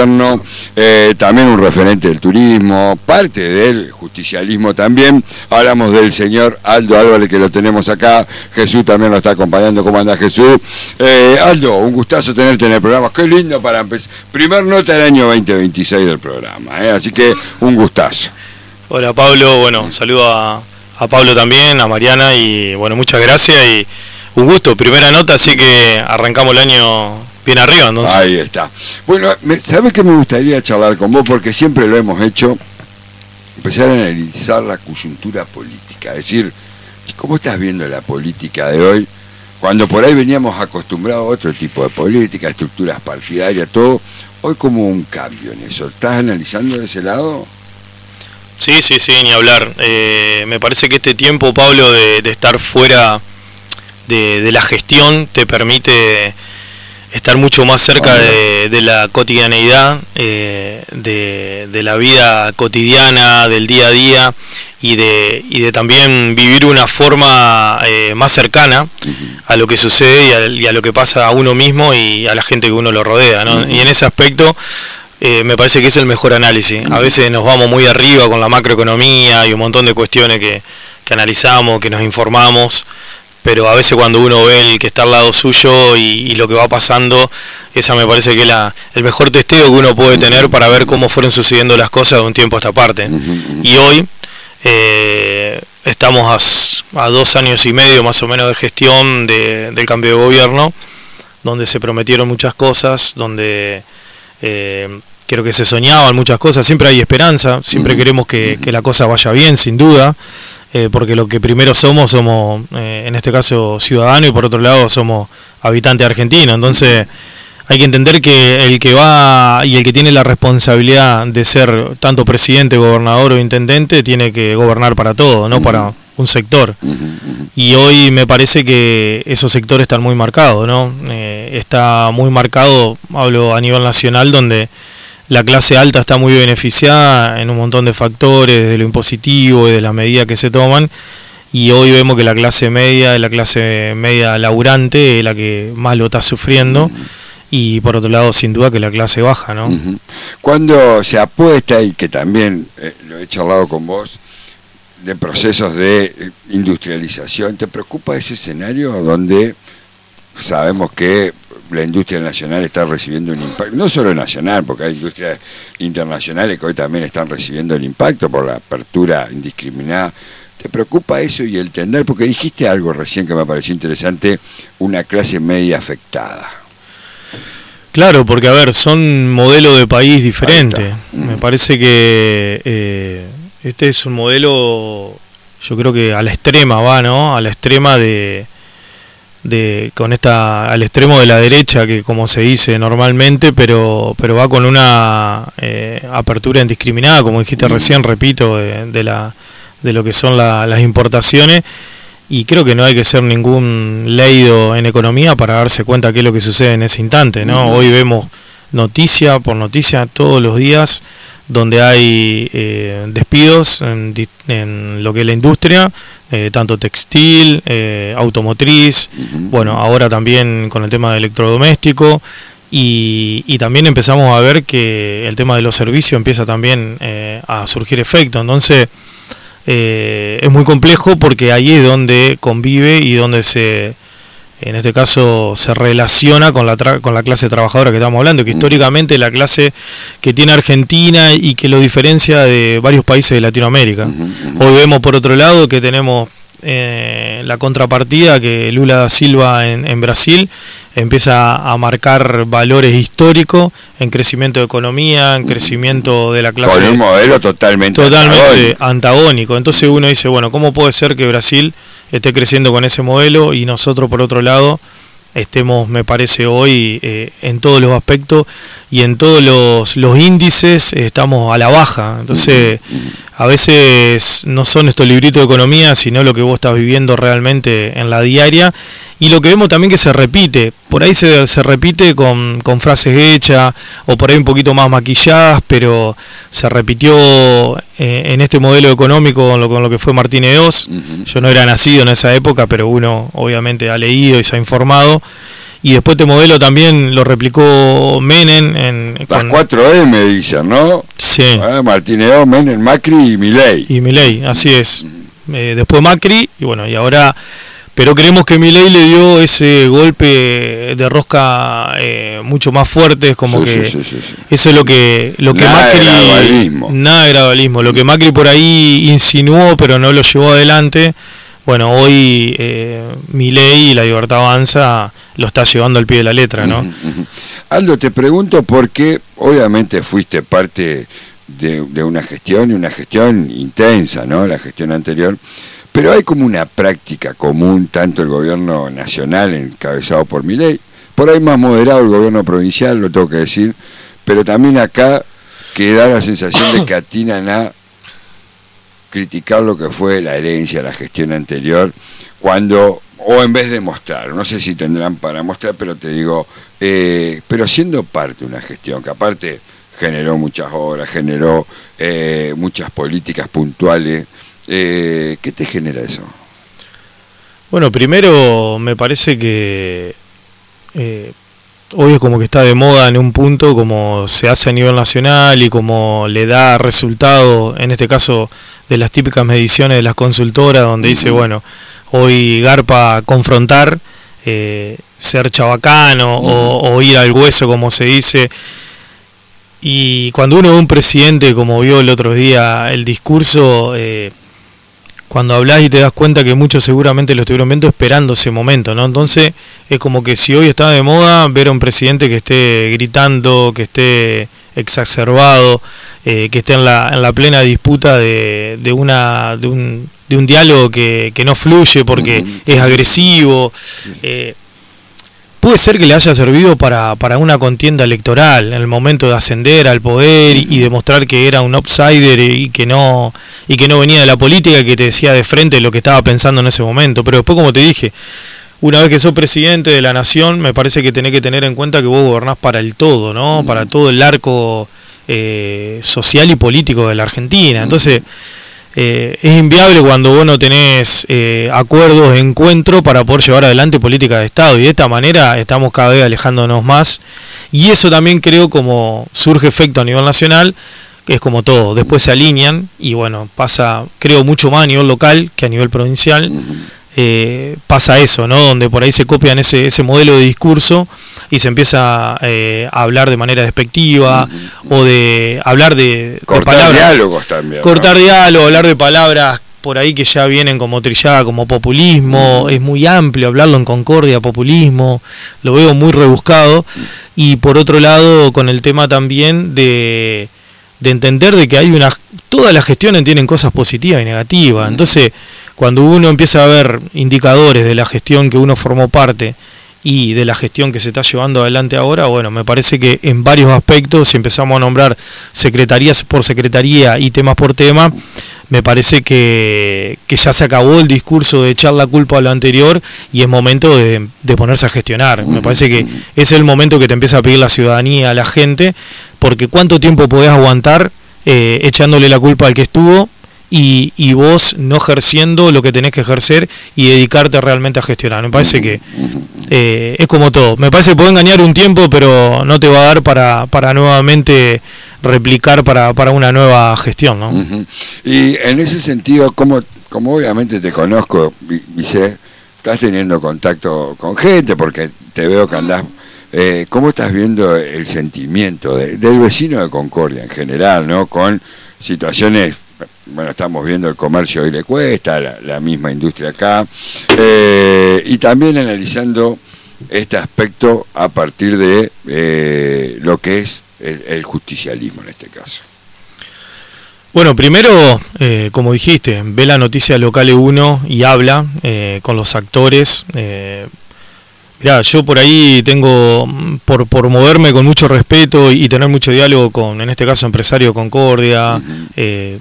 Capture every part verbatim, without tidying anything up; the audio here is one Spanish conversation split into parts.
gobierno, eh, también un referente del turismo, parte del justicialismo también. Hablamos del señor Aldo Álvarez, que lo tenemos acá. Jesús también lo está acompañando. ¿Cómo anda, Jesús? Eh, Aldo, un gustazo tenerte en el programa. Qué lindo para empezar. Primer nota del año veinte veintiséis del programa, ¿eh? Así que un gustazo. Hola, Pablo. Bueno, saludo a, a Pablo también, a Mariana, y bueno, muchas gracias y un gusto. Primera nota, así que arrancamos el año bien arriba, entonces. Ahí está. Bueno, ¿sabes qué me gustaría charlar con vos? Porque siempre lo hemos hecho, empezar a analizar la coyuntura política. Es decir, ¿cómo estás viendo la política de hoy? Cuando por ahí veníamos acostumbrados a otro tipo de política, estructuras partidarias, todo. Hoy como un cambio en eso. ¿Estás analizando de ese lado? Sí, sí, sí, ni hablar. Eh, me parece que este tiempo, Pablo, de, de estar fuera de, de la gestión te permite estar mucho más cerca de, de la cotidianeidad, eh, de, de la vida cotidiana, del día a día, y de, y de también vivir una forma eh, más cercana a lo que sucede y a, y a lo que pasa a uno mismo y a la gente que uno lo rodea, ¿no? Y en ese aspecto eh, me parece que es el mejor análisis. A veces nos vamos muy arriba con la macroeconomía y un montón de cuestiones que, que analizamos, que nos informamos, pero a veces cuando uno ve el que está al lado suyo y, y lo que va pasando, esa me parece que es la, el mejor testeo que uno puede tener para ver cómo fueron sucediendo las cosas de un tiempo a esta parte. Y hoy eh, estamos a, a dos años y medio más o menos de gestión de, del cambio de gobierno, donde se prometieron muchas cosas, donde eh, creo que se soñaban muchas cosas. Siempre hay esperanza, siempre queremos que, que la cosa vaya bien, sin duda. Eh, porque lo que primero somos, somos eh, en este caso ciudadanos, y por otro lado somos habitantes argentinos. Entonces hay que entender que el que va y el que tiene la responsabilidad de ser tanto presidente, gobernador o intendente, tiene que gobernar para todo, no para un sector. Y hoy me parece que esos sectores están muy marcados, ¿no? Eh, está muy marcado, hablo a nivel nacional, donde la clase alta está muy beneficiada en un montón de factores, de lo impositivo y de las medidas que se toman, y hoy vemos que la clase media, la clase media laburante, es la que más lo está sufriendo, y por otro lado, sin duda, que la clase baja, ¿no? Cuando se apuesta, y que también eh, lo he charlado con vos, de procesos de industrialización, ¿te preocupa ese escenario donde sabemos que la industria nacional está recibiendo un impacto, no solo nacional, porque hay industrias internacionales que hoy también están recibiendo el impacto por la apertura indiscriminada? ¿Te preocupa eso y el tender? Porque dijiste algo recién que me pareció interesante, una clase media afectada. Claro, porque a ver, son modelos de país diferentes. Mm. Me parece que eh, este es un modelo, yo creo que a la extrema va, ¿no? A la extrema de... de con esta al extremo de la derecha, que como se dice normalmente, pero pero va con una eh, apertura indiscriminada, como dijiste recién, repito, de, de la de lo que son la, las importaciones, y creo que no hay que ser ningún leído en economía para darse cuenta qué es lo que sucede en ese instante, ¿no? Uh-huh. Hoy vemos noticia por noticia todos los días donde hay eh, despidos en, en lo que es la industria, eh, tanto textil, eh, automotriz, uh-huh. bueno, ahora también con el tema de electrodoméstico, y, y también empezamos a ver que el tema de los servicios empieza también eh, a surgir efecto. Entonces eh, es muy complejo, porque ahí es donde convive y donde se... en este caso se relaciona con la tra- con la clase trabajadora que estamos hablando, que históricamente es la clase que tiene Argentina y que lo diferencia de varios países de Latinoamérica. Hoy vemos por otro lado que tenemos eh, la contrapartida, que Lula da Silva en, en Brasil empieza a marcar valores históricos en crecimiento de economía, en crecimiento de la clase... Con un modelo totalmente, totalmente antagónico. antagónico. Entonces uno dice, bueno, ¿cómo puede ser que Brasil esté creciendo con ese modelo y nosotros por otro lado estemos, me parece hoy, eh, en todos los aspectos y en todos los, los índices eh, estamos a la baja? Entonces a veces no son estos libritos de economía, sino lo que vos estás viviendo realmente en la diaria, y lo que vemos también que se repite, por ahí se, se repite con, con frases hechas o por ahí un poquito más maquilladas, pero se repitió eh, en este modelo económico con lo, con lo que fue Martínez dos. Uh-huh. Yo no era nacido en esa época, pero uno obviamente ha leído y se ha informado, y después este modelo también lo replicó Menem. En, Las con, cuatro M dicen, ¿no? Sí. Ah, Martínez, Menem, Macri y Milei. Y Milei, así es. Eh, después Macri, y bueno, y ahora... Pero creemos que Milei le dio ese golpe de rosca eh, mucho más fuerte, como sí, que sí, sí, sí. eso es lo que lo que nada Macri de gradualismo. nada de gradualismo, lo que Macri por ahí insinuó pero no lo llevó adelante. Bueno, hoy eh, Milei y la Libertad Avanza lo está llevando al pie de la letra, ¿no? Uh-huh, uh-huh. Aldo, te pregunto porque obviamente fuiste parte de, de una gestión y una gestión intensa, ¿no? La gestión anterior. Pero hay como una práctica común, tanto el gobierno nacional encabezado por Milei, por ahí más moderado el gobierno provincial, lo tengo que decir, pero también acá que da la sensación de que atinan a criticar lo que fue la herencia, la gestión anterior, cuando, o en vez de mostrar, no sé si tendrán para mostrar, pero te digo, eh, pero siendo parte de una gestión que aparte generó muchas obras, generó eh, muchas políticas puntuales. Eh, ¿Qué te genera eso? Bueno, primero me parece que eh, hoy es como que está de moda en un punto, como se hace a nivel nacional y como le da resultado, en este caso de las típicas mediciones de las consultoras, donde dice, bueno, hoy garpa confrontar, eh, ser chabacano uh-huh. o, o ir al hueso, como se dice. Y cuando uno ve un presidente, como vio el otro día el discurso, eh, cuando hablas y te das cuenta que muchos seguramente lo estuvieron viendo esperando ese momento, ¿no? Entonces es como que si hoy está de moda ver a un presidente que esté gritando, que esté exacerbado, eh, que esté en la, en la plena disputa de, de una de un, de un diálogo que, que no fluye porque es agresivo, eh, puede ser que le haya servido para, para una contienda electoral, en el momento de ascender al poder y, y demostrar que era un outsider y que no y que no venía de la política, que te decía de frente lo que estaba pensando en ese momento. Pero después, como te dije, una vez que sos presidente de la nación, me parece que tenés que tener en cuenta que vos gobernás para el todo, ¿no? Uh-huh. Para todo el arco eh, social y político de la Argentina. Entonces, Eh, es inviable cuando vos no tenés eh, acuerdos, encuentros para poder llevar adelante política de Estado, y de esta manera estamos cada vez alejándonos más, y eso también creo como surge efecto a nivel nacional, que es como todo, después se alinean y bueno, pasa creo mucho más a nivel local que a nivel provincial. Eh, pasa eso, ¿no? Donde por ahí se copian ese, ese modelo de discurso y se empieza eh, a hablar de manera despectiva uh-huh. o de hablar de, cortar de palabras, diálogos también, cortar ¿no? diálogo, hablar de palabras por ahí que ya vienen como trillada, como populismo. Uh-huh. Es muy amplio hablarlo en concordia, populismo, lo veo muy rebuscado. Uh-huh. Y por otro lado, con el tema también de, de entender de que hay una, todas las gestiones tienen cosas positivas y negativas. Uh-huh. Entonces, cuando uno empieza a ver indicadores de la gestión que uno formó parte y de la gestión que se está llevando adelante ahora, bueno, me parece que en varios aspectos, si empezamos a nombrar secretarías por secretaría y temas por tema, me parece que, que ya se acabó el discurso de echar la culpa a lo anterior y es momento de, de ponerse a gestionar. Me parece que es el momento que te empieza a pedir la ciudadanía a la gente, porque ¿cuánto tiempo podés aguantar eh, echándole la culpa al que estuvo? Y, y vos no ejerciendo lo que tenés que ejercer y dedicarte realmente a gestionar. Me parece que eh, es como todo. Me parece que puede engañar un tiempo, pero no te va a dar para, para nuevamente replicar para, para una nueva gestión, ¿no? Uh-huh. Y en ese sentido, como, como obviamente te conozco, Vicé, estás teniendo contacto con gente, porque te veo que andás... Eh, ¿Cómo estás viendo el sentimiento de, del vecino de Concordia en general, ¿no? Con situaciones... Bueno, estamos viendo el comercio hoy le cuesta, la, la misma industria acá, eh, y también analizando este aspecto a partir de eh, lo que es el, el justicialismo en este caso. Bueno, primero, eh, como dijiste, ve la noticia local E uno y habla eh, con los actores. Eh, mirá, yo por ahí tengo, por, por moverme con mucho respeto y, y tener mucho diálogo con, en este caso, empresario de Concordia, uh-huh. eh,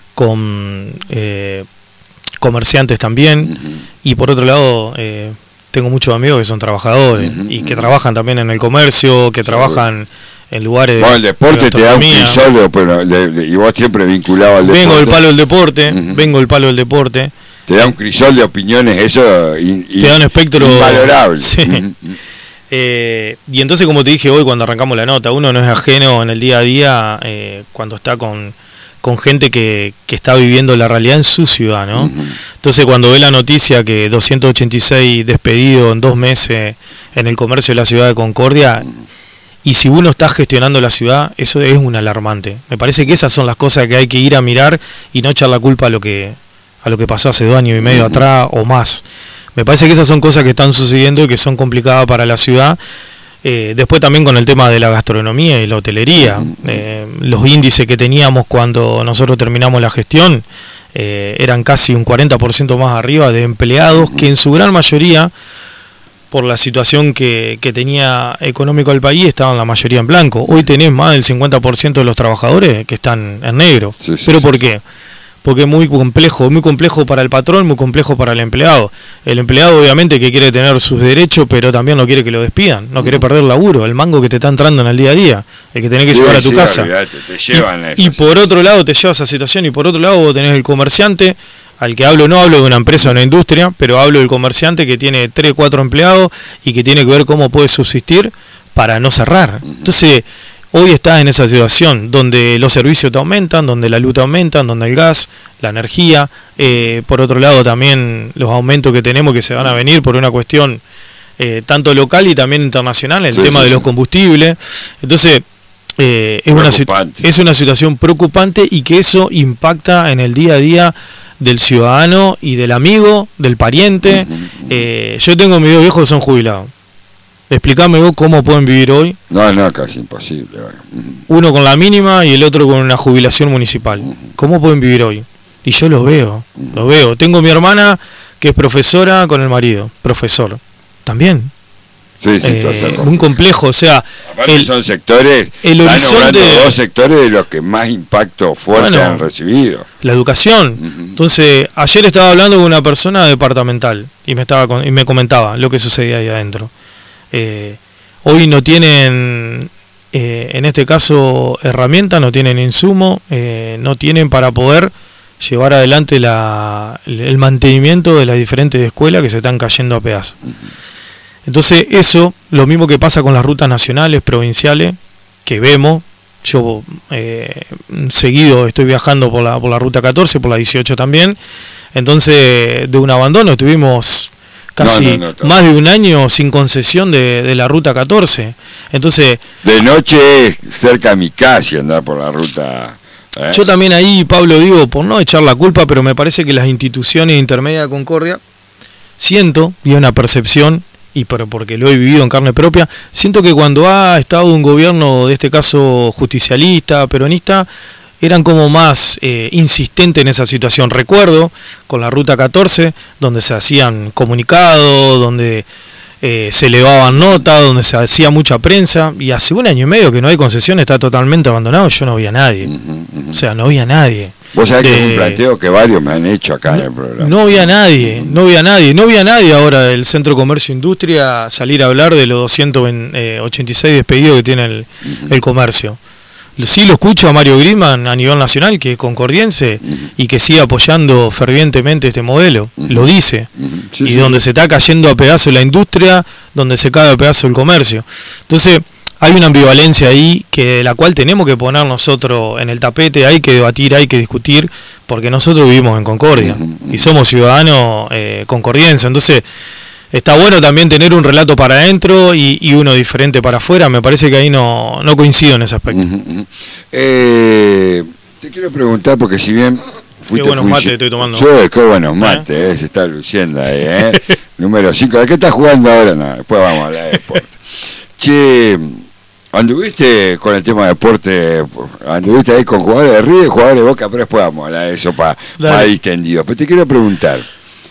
con eh, comerciantes también, uh-huh. y por otro lado eh, tengo muchos amigos que son trabajadores uh-huh. y que uh-huh. trabajan también en el comercio, que trabajan en lugares de... Bueno, el deporte te da un crisol, pero de, de, y vos siempre vinculado al deporte. Vengo del palo del deporte, uh-huh. vengo del palo del deporte. Te da un crisol de opiniones, eso in, in, te da un espectro invalorable. Sí. Uh-huh. Eh, y entonces, como te dije hoy cuando arrancamos la nota, uno no es ajeno en el día a día eh, cuando está con, con gente que, que está viviendo la realidad en su ciudad, ¿no? Uh-huh. Entonces, cuando ve la noticia que doscientos ochenta y seis despedidos en dos meses en el comercio de la ciudad de Concordia, uh-huh. y si uno está gestionando la ciudad, eso es un alarmante. Me parece que esas son las cosas que hay que ir a mirar y no echar la culpa a lo que, a lo que pasó hace dos años y medio uh-huh. atrás o más. Me parece que esas son cosas que están sucediendo y que son complicadas para la ciudad. Eh, después también con el tema de la gastronomía y la hotelería. Eh, los índices que teníamos cuando nosotros terminamos la gestión eh, eran casi un cuarenta por ciento más arriba de empleados que en su gran mayoría, por la situación que, que tenía económico el país, estaban la mayoría en blanco. Hoy tenés más del cincuenta por ciento de los trabajadores que están en negro. Sí, sí, ¿Pero sí, por qué? Sí. Porque es muy complejo, muy complejo para el patrón, muy complejo para el empleado. El empleado obviamente que quiere tener sus derechos, pero también no quiere que lo despidan, no quiere perder laburo, el mango que te está entrando en el día a día, el que tenés que sí, llevar a tu sí, casa. Olvidate, te llevan y, y por otro lado te lleva esa situación, y por otro lado vos tenés el comerciante, al que hablo, no hablo de una empresa o una industria, pero hablo del comerciante que tiene tres, cuatro empleados y que tiene que ver cómo puede subsistir para no cerrar. Entonces, hoy estás en esa situación donde los servicios te aumentan, donde la luz te aumentan, donde el gas, la energía, eh, por otro lado también los aumentos que tenemos que se van a venir por una cuestión eh, tanto local y también internacional, el sí, tema sí, de los combustibles. Entonces, eh, es, una, es una situación preocupante y que eso impacta en el día a día del ciudadano y del amigo, del pariente. Uh-huh, uh-huh. Eh, yo tengo mis dos viejos que son jubilados. Explícame vos cómo pueden vivir hoy. No, no, casi imposible. Uh-huh. Uno con la mínima y el otro con una jubilación municipal. Uh-huh. ¿Cómo pueden vivir hoy? Y yo los veo, uh-huh. los veo. Tengo mi hermana que es profesora con el marido, profesor. También. Sí, sí, eh, muy complejo, o sea... Aparte el, son sectores, el horizonte, dos sectores de los que más impacto fuerte bueno, han recibido. La educación. Uh-huh. Entonces, ayer estaba hablando con una persona departamental y me, estaba, y me comentaba lo que sucedía ahí adentro. Eh, hoy no tienen, eh, en este caso, herramientas, no tienen insumo, eh, no tienen para poder llevar adelante la, el mantenimiento de las diferentes escuelas que se están cayendo a pedazos. Uh-huh. Entonces eso, lo mismo que pasa con las rutas nacionales, provinciales, que vemos, yo eh, seguido estoy viajando por la, por la ruta catorce, por la dieciocho también, entonces de un abandono estuvimos... casi no, no, no, más de un año sin concesión de, de la ruta catorce. Entonces, de noche cerca a mi casa andar por la ruta. ¿eh? Yo también ahí, Pablo, digo, por no echar la culpa, pero me parece que las instituciones intermedias de Concordia, siento, y una percepción, y pero porque lo he vivido en carne propia, siento que cuando ha estado un gobierno, de este caso justicialista, peronista, eran como más eh, insistentes en esa situación. Recuerdo con la ruta catorce, donde se hacían comunicados, donde eh, se elevaban notas, donde se hacía mucha prensa, y hace un año y medio que no hay concesión, está totalmente abandonado, yo no vi a nadie. Uh-huh, uh-huh. O sea, no vi a nadie. Vos sabés de, que es un planteo que varios me han hecho acá no, en el programa. No vi a nadie, uh-huh. no vi a nadie, no vi a nadie ahora del Centro Comercio e Industria salir a hablar de los doscientos ochenta y seis despedidos que tiene el, uh-huh. el comercio. Sí lo escucho a Mario Griman a nivel nacional, que es concordiense, uh-huh. y que sigue apoyando fervientemente este modelo, uh-huh. lo dice, uh-huh. sí, y sí. donde se está cayendo a pedazos la industria, donde se cae a pedazos el comercio. Entonces, hay una ambivalencia ahí que la cual tenemos que poner nosotros en el tapete, hay que debatir, hay que discutir, porque nosotros vivimos en Concordia, uh-huh. y somos ciudadanos eh, concordienses. Entonces, está bueno también tener un relato para adentro y, y uno diferente para afuera. Me parece que ahí no, no coincido en ese aspecto. Uh-huh, uh-huh. Eh, te quiero preguntar, porque si bien... Qué buenos mates estoy tomando. Sí, qué buenos mates, ¿Eh? Eh, se está luciendo ahí. ¿eh? Número cinco. ¿De qué estás jugando ahora? No, después vamos a hablar de deporte. Che, anduviste con el tema de deporte, anduviste ahí con jugadores de River, jugadores de Boca, pero después vamos a hablar de eso para más distendido. Pero te quiero preguntar.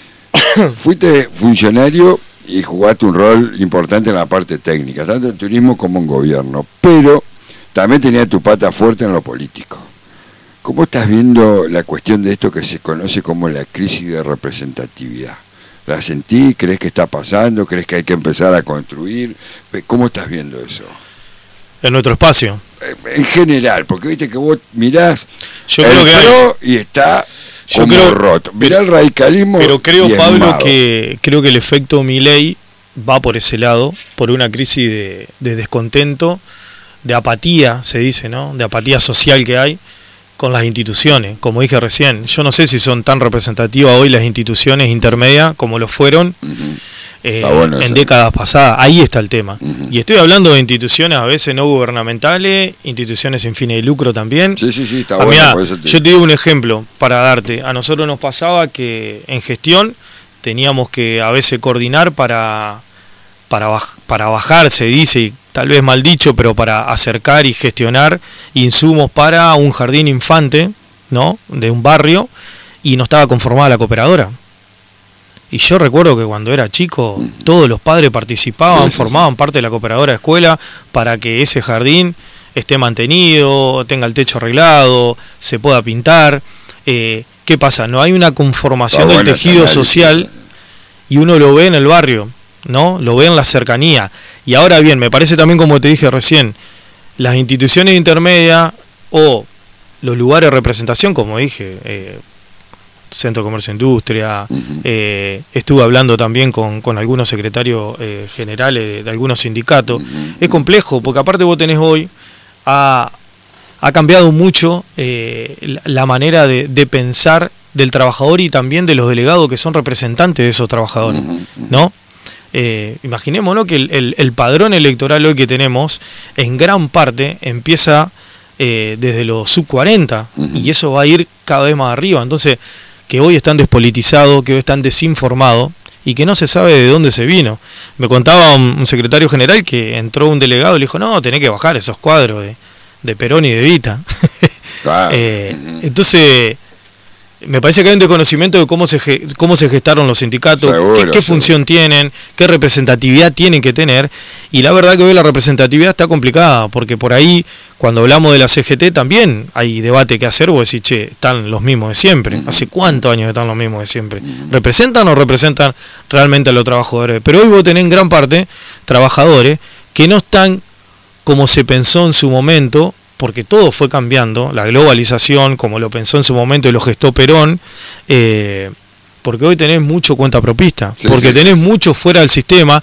Fuiste funcionario y jugaste un rol importante en la parte técnica, tanto en turismo como en gobierno, pero también tenías tu pata fuerte en lo político. ¿Cómo estás viendo la cuestión de esto que se conoce como la crisis de representatividad? ¿La sentís? ¿Crees que está pasando? ¿Crees que hay que empezar a construir? ¿Cómo estás viendo eso? En nuestro espacio. En general, porque viste que vos mirás, yo creo que hay... y está... Yo como creo, roto. Mirá el radicalismo. Pero creo, y Pablo, que creo que el efecto Milei va por ese lado, por una crisis de, de descontento, de apatía, se dice, ¿no? De apatía social que hay con las instituciones. Como dije recién, yo no sé si son tan representativas hoy las instituciones intermedias como lo fueron uh-huh. eh, bueno, en décadas pasadas. Ahí está el tema. Uh-huh. Y estoy hablando de instituciones a veces no gubernamentales, instituciones sin fines de lucro también. Sí, sí, sí, está ah, bueno. Mirá, por eso te... Yo te digo un ejemplo para darte. A nosotros nos pasaba que en gestión teníamos que a veces coordinar para, para, baj- para bajar, se dice, tal vez mal dicho, pero para acercar y gestionar insumos para un jardín infante, ¿no? De un barrio, y no estaba conformada la cooperadora. Y yo recuerdo que cuando era chico, todos los padres participaban, sí, sí, formaban sí. parte de la cooperadora de escuela para que ese jardín esté mantenido, tenga el techo arreglado, se pueda pintar. Eh, ¿Qué pasa? No hay una conformación ah, del bueno, tejido social y uno lo ve en el barrio, ¿no? Lo ve en la cercanía. Y ahora bien, me parece también, como te dije recién, las instituciones intermedias o los lugares de representación, como dije, eh, Centro de Comercio e Industria, uh-huh. eh, estuve hablando también con, con algunos secretarios eh, generales de, de algunos sindicatos. Uh-huh. Es complejo, porque aparte vos tenés hoy, ha, ha cambiado mucho eh, la, la manera de, de pensar del trabajador y también de los delegados que son representantes de esos trabajadores, uh-huh. ¿no? Eh, imaginémonos que el, el, el padrón electoral hoy que tenemos en gran parte empieza eh, desde los sub cuarenta uh-huh. y eso va a ir cada vez más arriba. Entonces, que hoy están despolitizados, que hoy están desinformados y que no se sabe de dónde se vino. Me contaba un, un secretario general que entró un delegado y le dijo, no, tenés que bajar esos cuadros de, de Perón y de Evita. Claro. eh, uh-huh. Entonces... Me parece que hay un desconocimiento de cómo se cómo se gestaron los sindicatos, seguro, qué, qué función tienen, qué representatividad tienen que tener, y la verdad que hoy la representatividad está complicada, porque por ahí, cuando hablamos de la C G T, también hay debate que hacer, vos decís, che, están los mismos de siempre, ¿hace cuántos años están los mismos de siempre? ¿Representan o representan realmente a los trabajadores? Pero hoy vos tenés en gran parte trabajadores que no están como se pensó en su momento, porque todo fue cambiando, la globalización, como lo pensó en su momento y lo gestó Perón, eh, porque hoy tenés mucho cuentapropista, sí, porque sí, tenés sí. mucho fuera del sistema,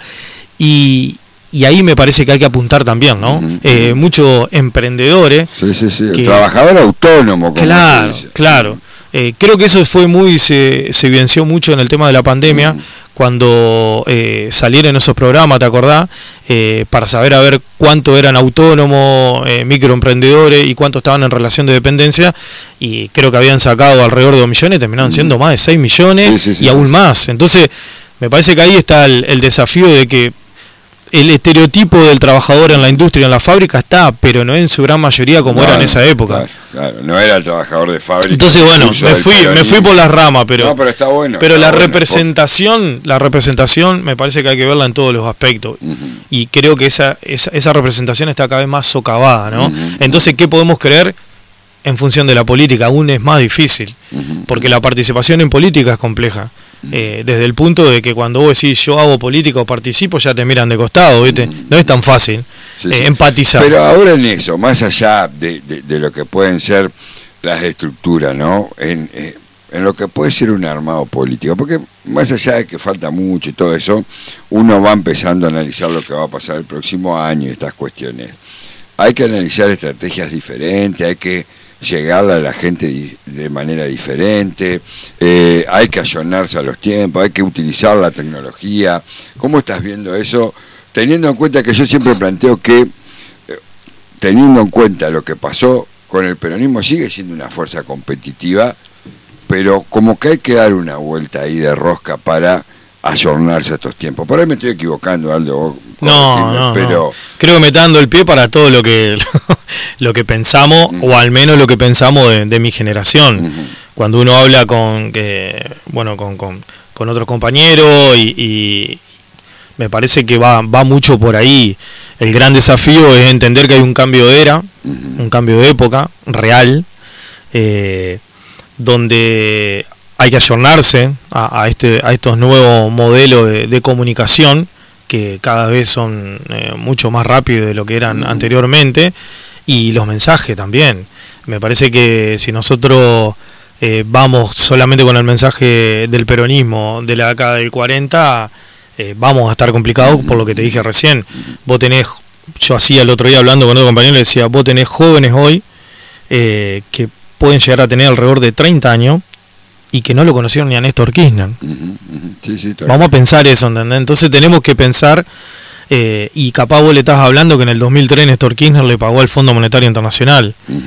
y, y ahí me parece que hay que apuntar también, ¿no? Uh-huh. Eh, muchos emprendedores. Sí, sí, sí, que, trabajador autónomo. Como claro, claro. Eh, creo que eso fue muy, se, se evidenció mucho en el tema de la pandemia, uh-huh. cuando eh, salieron esos programas, ¿te acordás? Eh, para saber a ver cuánto eran autónomos, eh, microemprendedores y cuánto estaban en relación de dependencia, y creo que habían sacado alrededor de dos millones, terminaron siendo más de seis millones sí, sí, sí, y aún sí. más. Entonces, me parece que ahí está el, el desafío de que el estereotipo del trabajador en la industria, en la fábrica, está, pero no en su gran mayoría como no, era en esa época. Claro, claro, no era el trabajador de fábrica. Entonces, bueno, me fui, me fui por las ramas, pero, no, pero está bueno. Pero está la bueno, representación, la representación me parece que hay que verla en todos los aspectos. Uh-huh. Y creo que esa, esa, esa representación está cada vez más socavada, ¿no? Uh-huh. Entonces, ¿qué podemos creer? En función de la política, aún es más difícil, uh-huh. porque la participación en política es compleja. Eh, desde el punto de que cuando vos decís yo hago política o participo, ya te miran de costado, ¿viste? No es tan fácil sí, eh, sí. empatizar. Pero ahora en eso, más allá de, de, de lo que pueden ser las estructuras, ¿no? En, eh, en lo que puede ser un armado político, porque más allá de que falta mucho y todo eso, uno va empezando a analizar lo que va a pasar el próximo año y estas cuestiones. Hay que analizar estrategias diferentes, hay que llegarle a la gente de manera diferente, eh, hay que ayornarse a los tiempos, hay que utilizar la tecnología. ¿Cómo estás viendo eso? Teniendo en cuenta que yo siempre planteo que, eh, teniendo en cuenta lo que pasó con el peronismo, sigue siendo una fuerza competitiva, pero como que hay que dar una vuelta ahí de rosca para ayornarse a estos tiempos. Por ahí me estoy equivocando, Aldo. No, no, pero no. Creo que me está dando el pie para todo lo que lo que pensamos, uh-huh. o al menos lo que pensamos de, de mi generación. Uh-huh. Cuando uno habla con que bueno con, con, con otros compañeros y, y me parece que va, va mucho por ahí. El gran desafío es entender que hay un cambio de era, uh-huh. un cambio de época real, eh, donde hay que ayornarse a, a, este, a estos nuevos modelos de, de comunicación que cada vez son eh, mucho más rápidos de lo que eran anteriormente, y los mensajes también. Me parece que si nosotros eh, vamos solamente con el mensaje del peronismo de la década del cuarenta, eh, vamos a estar complicados por lo que te dije recién. Vos tenés, yo hacía el otro día hablando con otro compañero, le decía, vos tenés jóvenes hoy eh, que pueden llegar a tener alrededor de treinta años y que no lo conocieron ni a Néstor Kirchner. Uh-huh, uh-huh. Sí, sí, vamos a pensar eso, ¿entendés? Entonces tenemos que pensar, eh, y capaz vos le estás hablando que en el dos mil tres Néstor Kirchner le pagó al Fondo Monetario Internacional, uh-huh.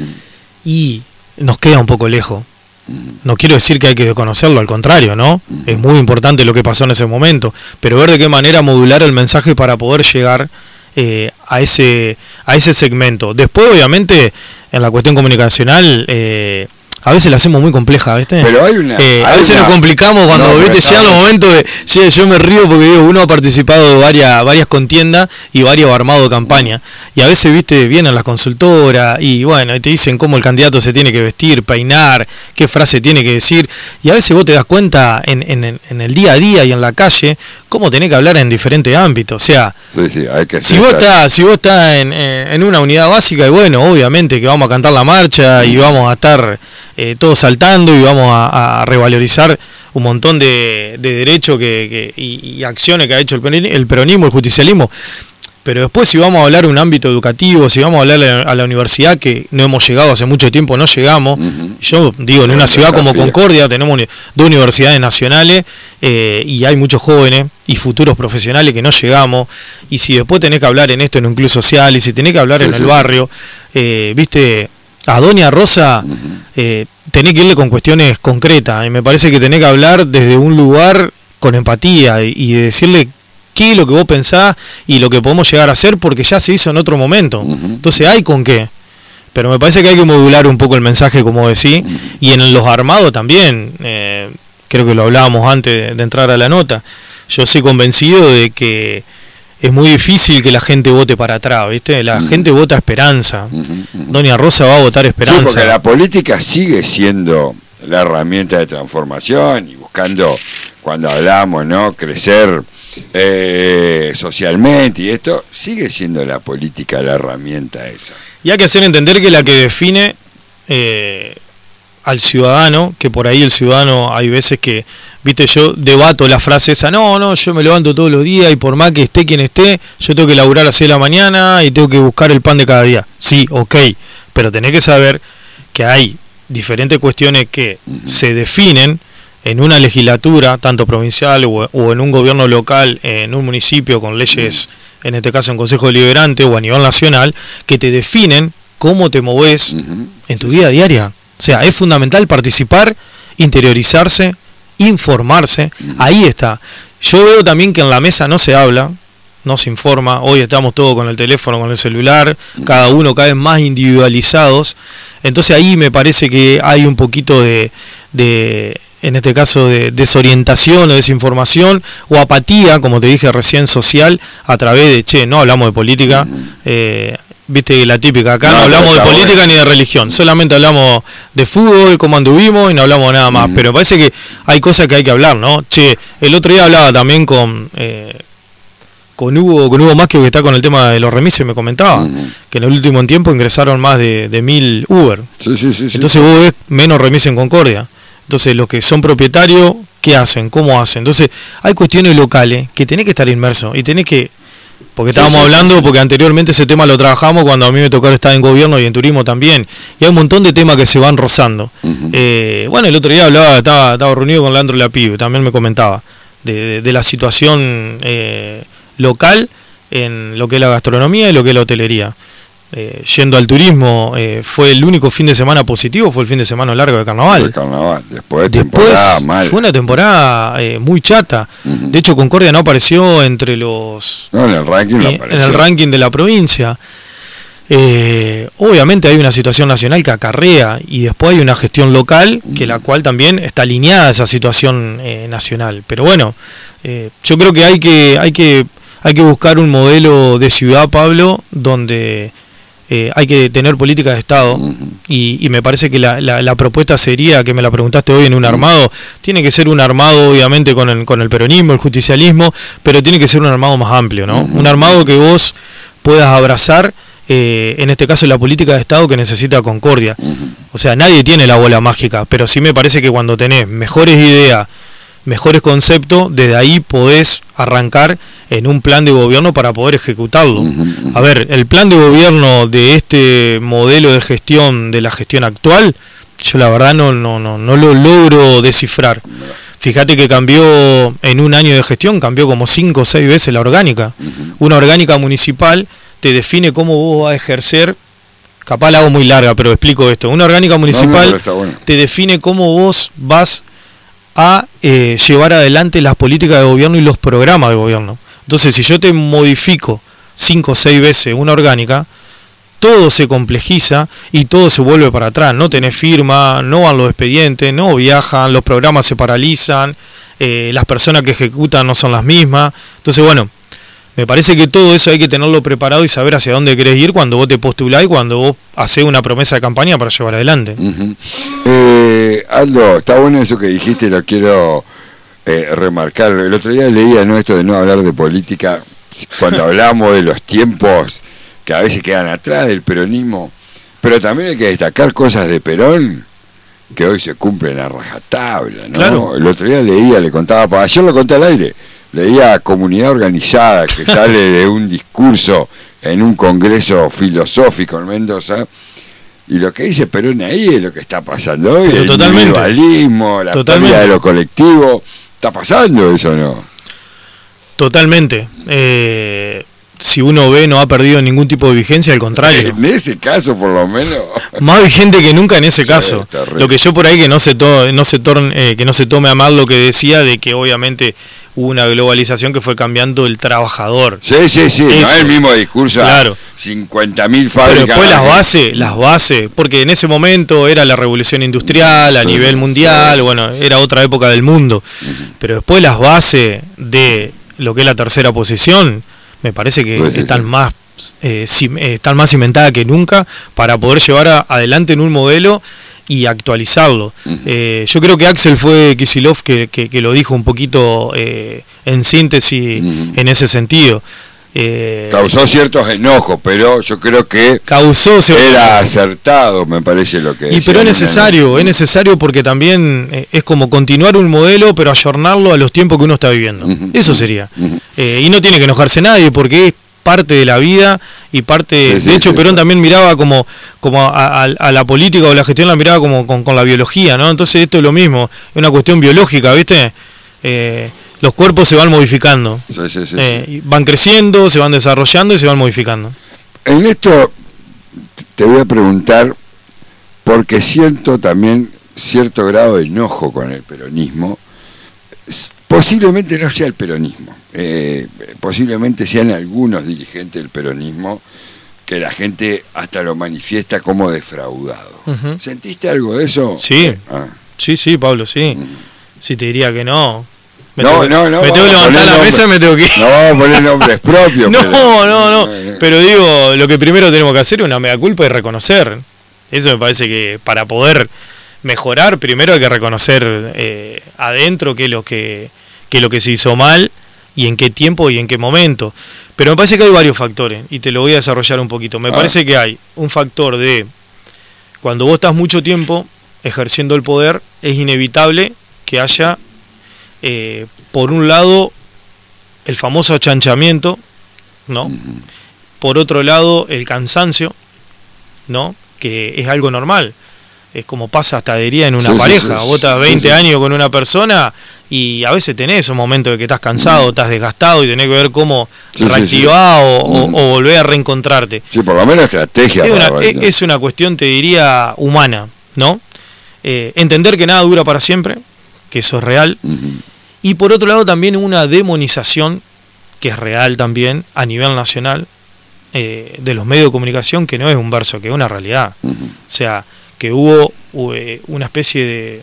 y nos queda un poco lejos. Uh-huh. No quiero decir que hay que desconocerlo, al contrario, ¿no? Uh-huh. Es muy importante lo que pasó en ese momento, pero ver de qué manera modular el mensaje para poder llegar eh, a ese a ese segmento. Después, obviamente, en la cuestión comunicacional, eh, a veces la hacemos muy compleja, ¿viste? Pero hay una... Eh, hay a veces una... nos complicamos cuando, no, ¿viste? Llegan los momentos de... Yo, yo me río porque digo, uno ha participado de varias varias contiendas y varios armados de campaña. Y a veces, ¿viste? Vienen las consultoras y, bueno, y te dicen cómo el candidato se tiene que vestir, peinar, qué frase tiene que decir. Y a veces vos te das cuenta en, en, en el día a día y en la calle cómo tenés que hablar en diferentes ámbitos. O sea, sí, sí, hay que si, vos estás, si vos estás en, en una unidad básica, y bueno, obviamente que vamos a cantar la marcha y vamos a estar... Eh, todos saltando y vamos a, a revalorizar un montón de, de derechos que, que, y, y acciones que ha hecho el peronismo, el justicialismo. Pero después, si vamos a hablar de un ámbito educativo, si vamos a hablar a la universidad, que no hemos llegado hace mucho tiempo, no llegamos. Uh-huh. Yo digo, en una ciudad como Concordia tenemos dos universidades nacionales eh, y hay muchos jóvenes y futuros profesionales que no llegamos. Y si después tenés que hablar en esto en un club social y si tenés que hablar sí, en sí. el barrio, eh, viste... A Doña Rosa eh, tenés que irle con cuestiones concretas y me parece que tenés que hablar desde un lugar con empatía y, y decirle qué es lo que vos pensás y lo que podemos llegar a hacer porque ya se hizo en otro momento. Uh-huh. Entonces hay con qué. Pero me parece que hay que modular un poco el mensaje, como decís, uh-huh. y en los armados también, eh, creo que lo hablábamos antes de entrar a la nota, yo soy convencido de que es muy difícil que la gente vote para atrás, ¿viste? La uh-huh. gente vota esperanza. Uh-huh, uh-huh. Doña Rosa va a votar esperanza. Sí, porque la política sigue siendo la herramienta de transformación y buscando, cuando hablamos, ¿no? Crecer eh, socialmente y esto, sigue siendo la política la herramienta esa. Y hay que hacer entender que la que define eh, al ciudadano, que por ahí el ciudadano hay veces que, viste, yo debato la frase esa, no, no, yo me levanto todos los días y por más que esté quien esté, yo tengo que laburar a las seis de la mañana y tengo que buscar el pan de cada día. Sí, ok, pero tenés que saber que hay diferentes cuestiones que se definen en una legislatura, tanto provincial o, o en un gobierno local, en un municipio con leyes, en este caso en Consejo Deliberante o a nivel nacional, que te definen cómo te movés en tu vida diaria. O sea, es fundamental participar, interiorizarse, informarse, ahí está. Yo veo también que en la mesa no se habla, no se informa, hoy estamos todos con el teléfono, con el celular, cada uno cada vez más individualizados, entonces ahí me parece que hay un poquito de, de en este caso, de desorientación o desinformación o apatía, como te dije recién, social, a través de, che, no hablamos de política, eh, viste la típica, acá no, no hablamos de política bueno. ni de religión, solamente hablamos de fútbol, cómo anduvimos y no hablamos nada más, uh-huh. pero parece que hay cosas que hay que hablar, ¿no? Che, el otro día hablaba también con eh, con Hugo, con Hugo Másquez, que está con el tema de los remises, me comentaba uh-huh. que en el último tiempo ingresaron más de, de mil Uber, sí, sí, sí, entonces sí. vos ves menos remises en Concordia, entonces los que son propietarios, ¿qué hacen? ¿Cómo hacen? Entonces hay cuestiones locales que tenés que estar inmerso y tenés que... Porque estábamos sí, sí, hablando, sí, sí. porque anteriormente ese tema lo trabajamos cuando a mí me tocó estar en gobierno y en turismo también. Y hay un montón de temas que se van rozando. Uh-huh. Eh, bueno, el otro día hablaba, estaba, estaba reunido con Leandro Lapibe, también me comentaba de, de, de la situación eh, local en lo que es la gastronomía y lo que es la hotelería. Eh, yendo al turismo, eh, fue el único fin de semana positivo, fue el fin de semana largo de carnaval. El carnaval. Después, de Después temporada mal. Fue una temporada eh, muy chata. Uh-huh. De hecho, Concordia no apareció entre los... No, en el ranking no eh, apareció. En el ranking de la provincia. Eh, obviamente hay una situación nacional que acarrea y después hay una gestión local uh-huh. que la cual también está alineada a esa situación eh, nacional. Pero bueno, eh, yo creo que hay que hay que hay que buscar un modelo de ciudad, Pablo, donde Eh, hay que tener política de Estado uh-huh. y, y me parece que la, la, la propuesta sería, que me la preguntaste hoy en un armado, uh-huh. tiene que ser un armado obviamente con el, con el peronismo, el justicialismo, pero tiene que ser un armado más amplio, ¿no? Uh-huh. Un armado que vos puedas abrazar, eh, en este caso la política de Estado que necesita Concordia. Uh-huh. O sea, nadie tiene la bola mágica, pero sí me parece que cuando tenés mejores ideas, mejores conceptos, desde ahí podés arrancar en un plan de gobierno para poder ejecutarlo. Uh-huh. A ver, el plan de gobierno de este modelo de gestión, de la gestión actual, yo la verdad no, no, no, no lo logro descifrar. Fíjate que cambió, en un año de gestión, cambió como cinco o seis veces la orgánica. Uh-huh. Una orgánica municipal te define cómo vos vas a ejercer, capaz la hago muy larga, pero explico esto. Una orgánica municipal no, no, bueno. te define cómo vos vas a eh, llevar adelante las políticas de gobierno y los programas de gobierno. Entonces, si yo te modifico cinco o seis veces una orgánica, todo se complejiza y todo se vuelve para atrás. No tenés firma, no van los expedientes, no viajan, los programas se paralizan, eh, las personas que ejecutan no son las mismas. Entonces, bueno, me parece que todo eso hay que tenerlo preparado y saber hacia dónde querés ir cuando vos te postulás y cuando vos hacés una promesa de campaña para llevar adelante. Uh-huh. eh, Aldo, está bueno eso que dijiste, lo quiero eh, remarcar. El otro día leía, ¿no?, esto de no hablar de política, cuando hablamos de los tiempos que a veces quedan atrás del peronismo, pero también hay que destacar cosas de Perón que hoy se cumplen a rajatabla, ¿no? Claro. El otro día leía, le contaba, ayer lo conté al aire, leía Comunidad Organizada, que sale de un discurso en un congreso filosófico en Mendoza, y lo que dice Perón ahí es lo que está pasando hoy. Pero el totalmente. Individualismo, la pérdida de lo colectivo, está pasando eso, ¿no? Totalmente. Eh, si uno ve, no ha perdido ningún tipo de vigencia, al contrario. En ese caso, por lo menos. Más vigente que nunca en ese sí, caso. Terrible. Lo que yo por ahí que no se to, no se torne, eh, que no se tome a mal lo que decía de que obviamente hubo una globalización que fue cambiando el trabajador. Sí, sí, sí, eso. No es el mismo discurso. Claro. cincuenta mil fábricas. Pero después las bases, las bases, porque en ese momento era la revolución industrial a sí, nivel mundial, sí, bueno, era otra época del mundo. Uh-huh. Pero después las bases de lo que es la tercera posición, me parece que pues están sí. más eh, están más cimentadas que nunca para poder llevar a, adelante en un modelo y actualizarlo. Uh-huh. Eh, yo creo que Axel fue Kicillof que, que, que lo dijo un poquito eh, en síntesis uh-huh. en ese sentido. Eh, causó ciertos enojos, pero yo creo que causó era acertado, me parece lo que y pero es necesario, es necesario porque también eh, es como continuar un modelo, pero ayornarlo a los tiempos que uno está viviendo. Uh-huh. Eso sería. Uh-huh. Eh, y no tiene que enojarse nadie porque es parte de la vida y parte, sí, sí, de hecho sí, Perón sí. también miraba como como a, a, a la política o la gestión la miraba como con, con la biología, ¿no? Entonces esto es lo mismo, es una cuestión biológica, ¿viste? Eh, los cuerpos se van modificando, sí, sí, sí, eh, sí. van creciendo, se van desarrollando y se van modificando. En esto te voy a preguntar, porque siento también cierto grado de enojo con el peronismo. Posiblemente no sea el peronismo, eh, posiblemente sean algunos dirigentes del peronismo que la gente hasta lo manifiesta como defraudado. Uh-huh. ¿Sentiste algo de eso? Sí, ah. sí, sí, Pablo, sí. Uh-huh. Si te diría que no... Me no, tengo, no, no. Me tengo que levantar la mesa y me tengo que ir. No, poner nombres propios. no, pero, no, no, no. Pero digo, lo que primero tenemos que hacer es una mea culpa y reconocer. Eso me parece que para poder mejorar, primero hay que reconocer eh, adentro qué es lo que, qué es lo que se hizo mal y en qué tiempo y en qué momento. Pero me parece que hay varios factores y te lo voy a desarrollar un poquito. Me ah. parece que hay un factor de cuando vos estás mucho tiempo ejerciendo el poder, es inevitable que haya... Eh, por un lado el famoso achanchamiento, ¿no? Uh-huh. Por otro lado el cansancio, ¿no? Que es algo normal, es como pasa hasta diría en una sí, pareja, sí, sí, vos estás veinte sí, sí. años con una persona y a veces tenés un momento de que estás cansado, uh-huh. estás desgastado y tenés que ver cómo sí, reactivar sí, sí. O, uh-huh. o, o volver a reencontrarte. Sí, por lo menos estrategia. Es una, es, es una cuestión, te diría, humana, ¿no? Eh, entender que nada dura para siempre, que eso es real, uh-huh. y por otro lado también una demonización, que es real también, a nivel nacional, eh, de los medios de comunicación, que no es un verso, que es una realidad. Uh-huh. O sea, que hubo eh, una especie de,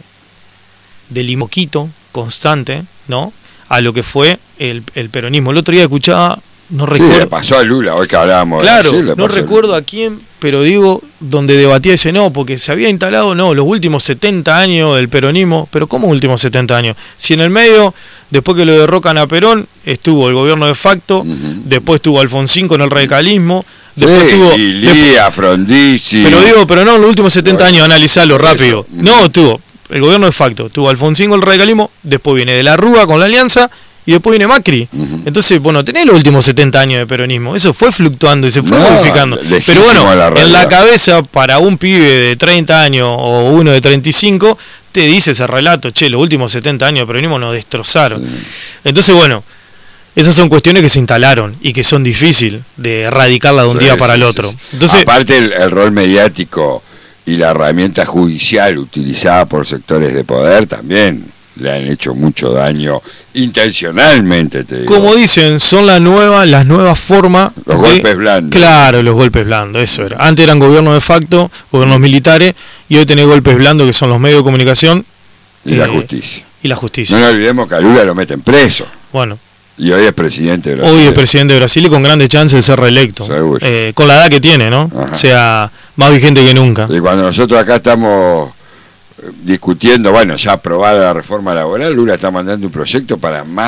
de limoquito constante, ¿no?, a lo que fue el, el peronismo. El otro día escuchaba, no recuerdo... Sí, le pasó a Lula, hoy que hablábamos. Claro, sí, no recuerdo a, a quién, pero digo, donde debatía ese no, porque se había instalado, no, los últimos setenta años del peronismo, pero ¿cómo últimos setenta años? Si en el medio, después que lo derrocan a Perón, estuvo el gobierno de facto, uh-huh. después estuvo Alfonsín con el radicalismo, después sí, estuvo... Ilía, Frondizi... Pero digo, pero no, los últimos setenta años, analizarlo rápido. Eso. No, estuvo el gobierno de facto, tuvo Alfonsín con el radicalismo, después viene de la Rúa con la Alianza, y después viene Macri. Uh-huh. Entonces, bueno, tenés los últimos setenta años de peronismo. Eso fue fluctuando y se fue no, modificando. Pero bueno, la en la cabeza, para un pibe de treinta años o uno de treinta y cinco, te dice ese relato, che, los últimos setenta años de peronismo nos destrozaron. Uh-huh. Entonces, bueno, esas son cuestiones que se instalaron y que son difíciles de erradicarla de un sí, día para sí, el otro. Sí, sí. Entonces, aparte el, el rol mediático y la herramienta judicial utilizada por sectores de poder también le han hecho mucho daño intencionalmente, te digo. Como dicen, son la nueva, las nuevas formas. Los de, golpes blandos. Claro, los golpes blandos, eso era. Antes eran gobiernos de facto, gobiernos militares, y hoy tenés golpes blandos que son los medios de comunicación. Y eh, la justicia. Y la justicia. No nos olvidemos que a Lula lo meten preso. Bueno. Y hoy es presidente de Brasil. Hoy es presidente de Brasil y con grandes chances de ser reelecto. Seguro. Eh, con la edad que tiene, ¿no? Ajá. O sea, más vigente que nunca. Y cuando nosotros acá estamos discutiendo, bueno, ya aprobada la reforma laboral, Lula está mandando un proyecto para más,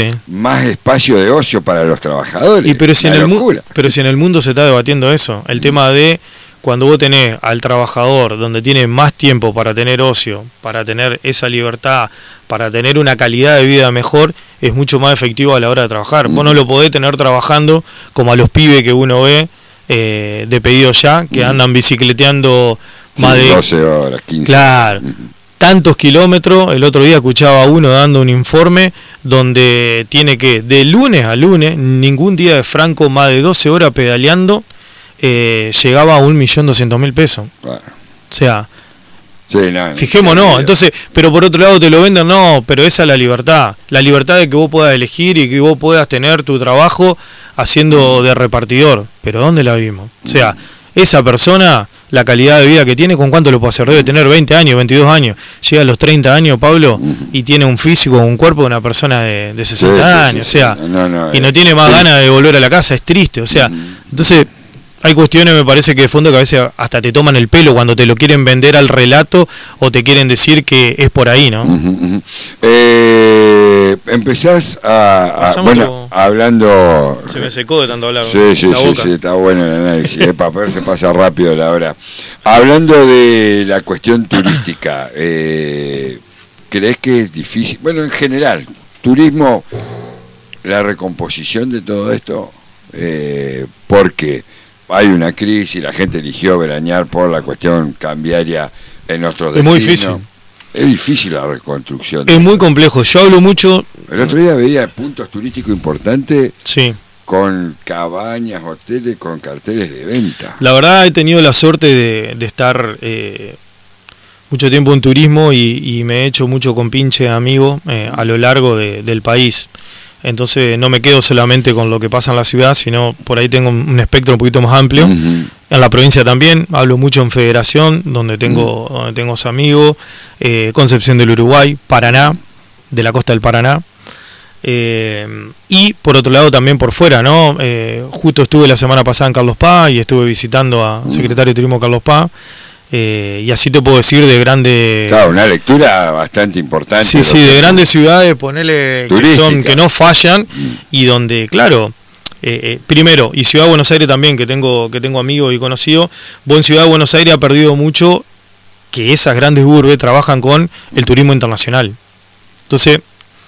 más espacio de ocio para los trabajadores. Y pero, si en el mu- pero si en el mundo se está debatiendo eso, el mm. tema de cuando vos tenés al trabajador donde tiene más tiempo para tener ocio, para tener esa libertad, para tener una calidad de vida mejor, es mucho más efectivo a la hora de trabajar. Mm. Vos no lo podés tener trabajando como a los pibes que uno ve eh, de pedido ya, que mm. andan bicicleteando más de doce horas, quince. Claro, uh-huh. tantos kilómetros. El otro día escuchaba a uno dando un informe donde tiene que, de lunes a lunes, ningún día de franco, más de doce horas pedaleando, eh, llegaba a un millón doscientos mil pesos. Bueno. O sea, sí, no, fijémonos, no, entonces, pero por otro lado te lo venden, no, pero esa es la libertad. La libertad de que vos puedas elegir y que vos puedas tener tu trabajo haciendo de repartidor. Pero ¿dónde la vimos? O sea, esa persona, la calidad de vida que tiene, ¿con cuánto lo puede hacer? Debe tener veinte años, veintidós años. Llega a los treinta años, Pablo, y tiene un físico, un cuerpo de una persona de, de sesenta sí, sí, años. Sí, o sea, no, no, y no tiene más sí. ganas de volver a la casa, es triste. O sea, entonces hay cuestiones, me parece que de fondo que a veces hasta te toman el pelo cuando te lo quieren vender al relato o te quieren decir que es por ahí, ¿no? Uh-huh, uh-huh. Eh, empezás a, a bueno, hablando... Se me secó de tanto hablar. Sí, sí, sí, sí, está bueno el análisis, eh, papel se pasa rápido la hora. Hablando de la cuestión turística, eh, ¿crees que es difícil? Bueno, en general, turismo, la recomposición de todo esto, eh, porque hay una crisis, la gente eligió veranear por la cuestión cambiaria en nuestros destinos. Es muy difícil. Es difícil la reconstrucción. Es muy complejo. Yo hablo mucho... El otro día veía puntos turísticos importantes sí. con cabañas, hoteles, con carteles de venta. La verdad he tenido la suerte de, de estar eh, mucho tiempo en turismo y, y me he hecho mucho compinche amigo eh, a lo largo de, del país. Entonces no me quedo solamente con lo que pasa en la ciudad, sino por ahí tengo un espectro un poquito más amplio. Uh-huh. En la provincia también, hablo mucho en Federación, donde tengo, uh-huh. donde tengo amigos, eh, Concepción del Uruguay, Paraná, de la costa del Paraná. Eh, y por otro lado también por fuera, ¿no? Eh, justo estuve la semana pasada en Carlos Paz y estuve visitando al uh-huh. secretario de Turismo Carlos Paz. Eh, y así te puedo decir de grandes... Claro, una lectura bastante importante. Sí, sí, de grandes ciudades, ponele que, son, que no fallan mm. y donde, claro, eh, eh, primero, y Ciudad de Buenos Aires también, que tengo que tengo amigos y conocidos, vos en Ciudad de Buenos Aires ha perdido mucho que esas grandes urbes trabajan con el turismo internacional. Entonces,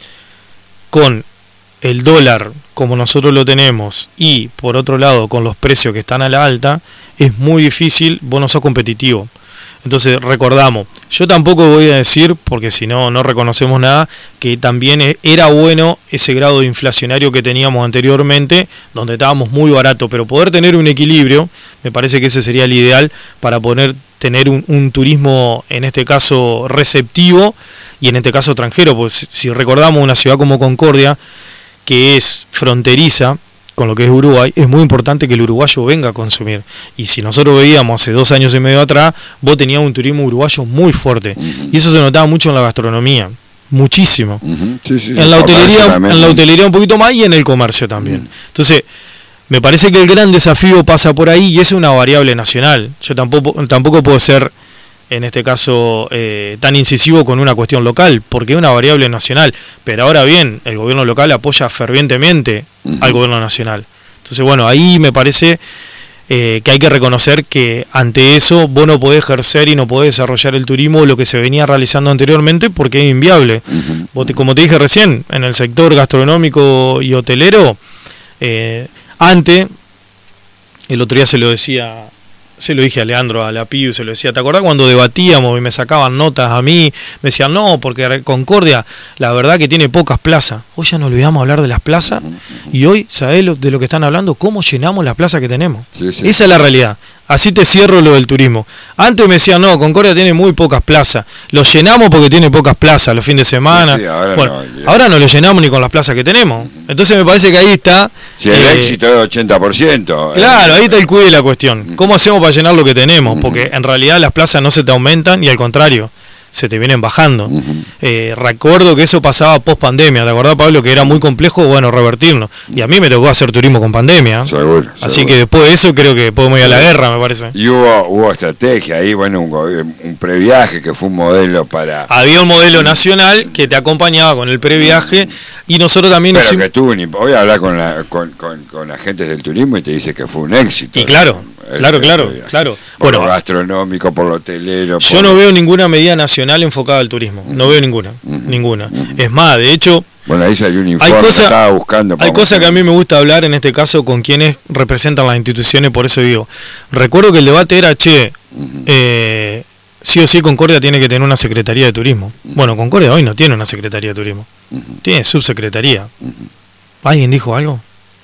con el dólar como nosotros lo tenemos y por otro lado con los precios que están a la alta, es muy difícil, vos no sos competitivo. Entonces recordamos, yo tampoco voy a decir, porque si no, no reconocemos nada, que también era bueno ese grado de inflacionario que teníamos anteriormente, donde estábamos muy baratos, pero poder tener un equilibrio, me parece que ese sería el ideal para poder tener un, un turismo, en este caso receptivo, y en este caso extranjero, pues si recordamos una ciudad como Concordia, que es fronteriza con lo que es Uruguay, es muy importante que el uruguayo venga a consumir. Y si nosotros veíamos hace dos años y medio atrás, vos tenías un turismo uruguayo muy fuerte. Uh-huh. Y eso se notaba mucho en la gastronomía, muchísimo. Uh-huh. Sí, sí, en la hotelería, en la hotelería un poquito más y en el comercio también. Uh-huh. Entonces, me parece que el gran desafío pasa por ahí y es una variable nacional. Yo tampoco, tampoco puedo ser, en este caso, eh, tan incisivo con una cuestión local, porque es una variable nacional. Pero ahora bien, el gobierno local apoya fervientemente uh-huh. al gobierno nacional. Entonces, bueno, ahí me parece eh, que hay que reconocer que ante eso vos no podés ejercer y no podés desarrollar el turismo lo que se venía realizando anteriormente porque es inviable. Uh-huh. Vos te, como te dije recién, en el sector gastronómico y hotelero, eh, antes, el otro día se lo decía... Se lo dije a Leandro, a la Piu, se lo decía, ¿te acordás cuando debatíamos y me sacaban notas a mí? Me decían, no, porque Concordia, la verdad que tiene pocas plazas. Hoy ya no olvidamos hablar de las plazas y hoy, ¿sabés lo, de lo que están hablando? ¿Cómo llenamos las plazas que tenemos? Sí, sí. Esa es la realidad. Así te cierro lo del turismo. Antes me decían, no, Concordia tiene muy pocas plazas. Lo llenamos porque tiene pocas plazas los fines de semana. Sí, sí, ahora, bueno, no, ahora no lo llenamos ni con las plazas que tenemos. Entonces me parece que ahí está... Si el eh, éxito es ochenta por ciento. Claro, ahí está el cuide de la cuestión. ¿Cómo hacemos para llenar lo que tenemos? Porque en realidad las plazas no se te aumentan y al contrario, se te vienen bajando. Uh-huh. Eh, recuerdo que eso pasaba post pandemia, ¿te acordás, Pablo? Que era muy complejo, bueno, revertirlo. Y a mí me tocó hacer turismo con pandemia. Seguro. Así seguro. que después de eso creo que podemos ir a la guerra, me parece. Y hubo, hubo estrategia ahí, bueno, un, un previaje que fue un modelo para... Había un modelo nacional que te acompañaba con el previaje uh-huh. y nosotros también... Pero hicimos... que tuvo un... Voy a hablar con, la, con, con, con agentes del turismo y te dice que fue un éxito. Y claro... El, claro, el claro, claro. Por bueno, lo gastronómico, por lo hotelero. Yo por... no veo ninguna medida nacional enfocada al turismo. Uh-huh. No veo ninguna. Uh-huh. Ninguna. Uh-huh. Es más, de hecho. Bueno, ahí hay un informe hay cosa, que estaba buscando. Hay cosas que a mí me gusta hablar en este caso con quienes representan las instituciones, por eso digo. Recuerdo que el debate era, che, uh-huh. eh, sí o sí Concordia tiene que tener una secretaría de turismo. Uh-huh. Bueno, Concordia hoy no tiene una secretaría de turismo. Uh-huh. Tiene subsecretaría. Uh-huh. ¿Alguien dijo algo?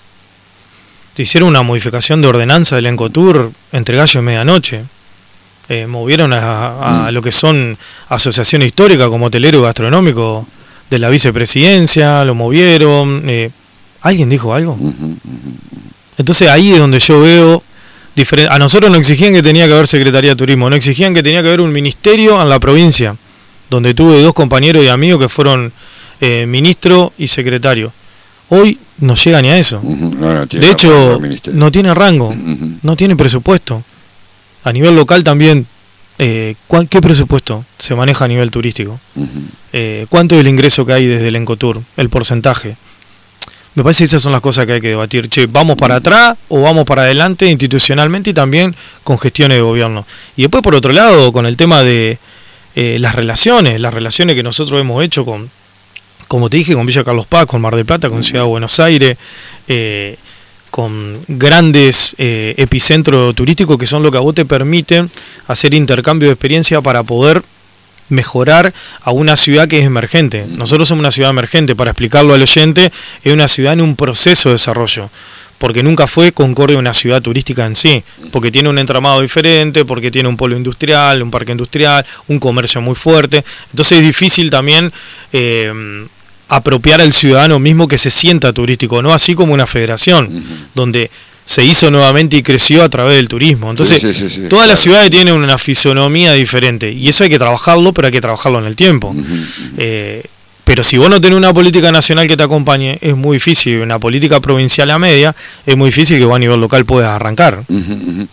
Te hicieron una modificación de ordenanza del Encotur entre gallo y medianoche. Eh, movieron a, a lo que son asociaciones históricas como hotelero y gastronómico de la vicepresidencia, lo movieron. Eh, ¿Alguien dijo algo? Entonces ahí es donde yo veo... Diferen- a nosotros nos exigían que tenía que haber Secretaría de Turismo, nos exigían que tenía que haber un ministerio en la provincia, donde tuve dos compañeros y amigos que fueron eh, ministro y secretario. Hoy no llega ni a eso. Uh-huh. No, no de hecho, no tiene rango, uh-huh. no tiene presupuesto. A nivel local también, eh, ¿qué presupuesto se maneja a nivel turístico? Uh-huh. Eh, ¿Cuánto es el ingreso que hay desde el Encotur? El porcentaje. Me parece que esas son las cosas que hay que debatir. Che, ¿vamos para atrás o vamos para adelante institucionalmente y también con gestiones de gobierno? Y después, por otro lado, con el tema de eh, las relaciones, las relaciones que nosotros hemos hecho con... Como te dije, con Villa Carlos Paz, con Mar del Plata, con Ciudad de Buenos Aires, eh, con grandes eh, epicentros turísticos que son lo que a vos te permiten hacer intercambio de experiencia para poder mejorar a una ciudad que es emergente. Nosotros somos una ciudad emergente, para explicarlo al oyente, es una ciudad en un proceso de desarrollo, porque nunca fue Concordia una ciudad turística en sí, porque tiene un entramado diferente, porque tiene un polo industrial, un parque industrial, un comercio muy fuerte, entonces es difícil también eh, apropiar al ciudadano mismo que se sienta turístico, no así como una federación, uh-huh. donde se hizo nuevamente y creció a través del turismo. Entonces, sí, sí, sí, sí, todas claro. las ciudades tienen una fisonomía diferente, y eso hay que trabajarlo, pero hay que trabajarlo en el tiempo. Uh-huh. Eh, Pero si vos no tenés una política nacional que te acompañe, es muy difícil. Una política provincial a media, es muy difícil que vos a nivel local puedas arrancar. Uh-huh, uh-huh.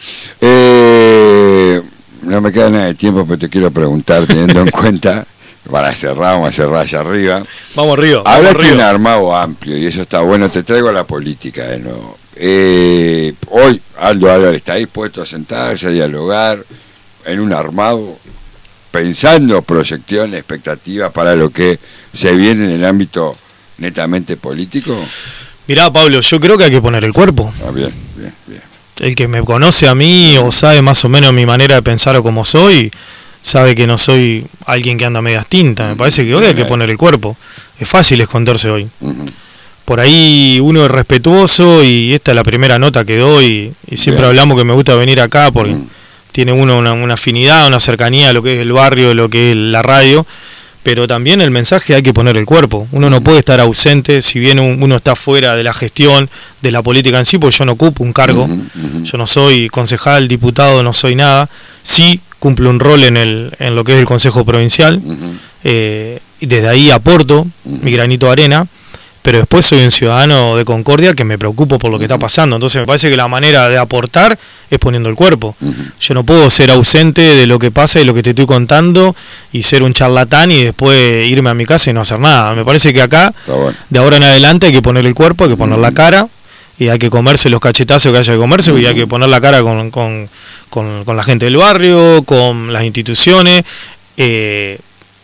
Eh, no me queda nada de tiempo, pero te quiero preguntar, teniendo en cuenta, para cerrar, vamos a cerrar allá arriba. Vamos arriba. Hablaste de un armado amplio, y eso está bueno. Te traigo a la política de nuevo. Eh, hoy Aldo Álvarez está dispuesto a sentarse, a dialogar en un armado, pensando proyecciones, expectativas para lo que se viene en el ámbito netamente político. Mirá, Pablo, yo creo que hay que poner el cuerpo. Ah, bien, bien, bien. El que me conoce a mí o sabe más o menos mi manera de pensar o cómo soy, sabe que no soy alguien que anda a medias tintas. Me parece que hoy hay que poner el cuerpo. Es fácil esconderse hoy. Uh-huh. Por ahí uno es respetuoso, y esta es la primera nota que doy, y siempre bien. Hablamos que me gusta venir acá porque uh-huh. tiene uno una, una afinidad, una cercanía a lo que es el barrio, a lo que es la radio, pero también el mensaje hay que poner el cuerpo. Uno no puede estar ausente, si bien uno está fuera de la gestión, de la política en sí, porque yo no ocupo un cargo, uh-huh, uh-huh. yo no soy concejal, diputado, no soy nada, sí cumplo un rol en el en lo que es el Consejo Provincial, uh-huh. eh, y desde ahí aporto uh-huh. mi granito de arena, pero después soy un ciudadano de Concordia que me preocupo por lo que uh-huh. está pasando. Entonces me parece que la manera de aportar es poniendo el cuerpo. Uh-huh. Yo no puedo ser ausente de lo que pasa y lo que te estoy contando y ser un charlatán y después irme a mi casa y no hacer nada. Me parece que acá, bueno. de ahora en adelante, hay que poner el cuerpo, hay que poner uh-huh. la cara, y hay que comerse los cachetazos que haya que comerse, uh-huh. y hay que poner la cara con, con, con, con la gente del barrio, con las instituciones, eh,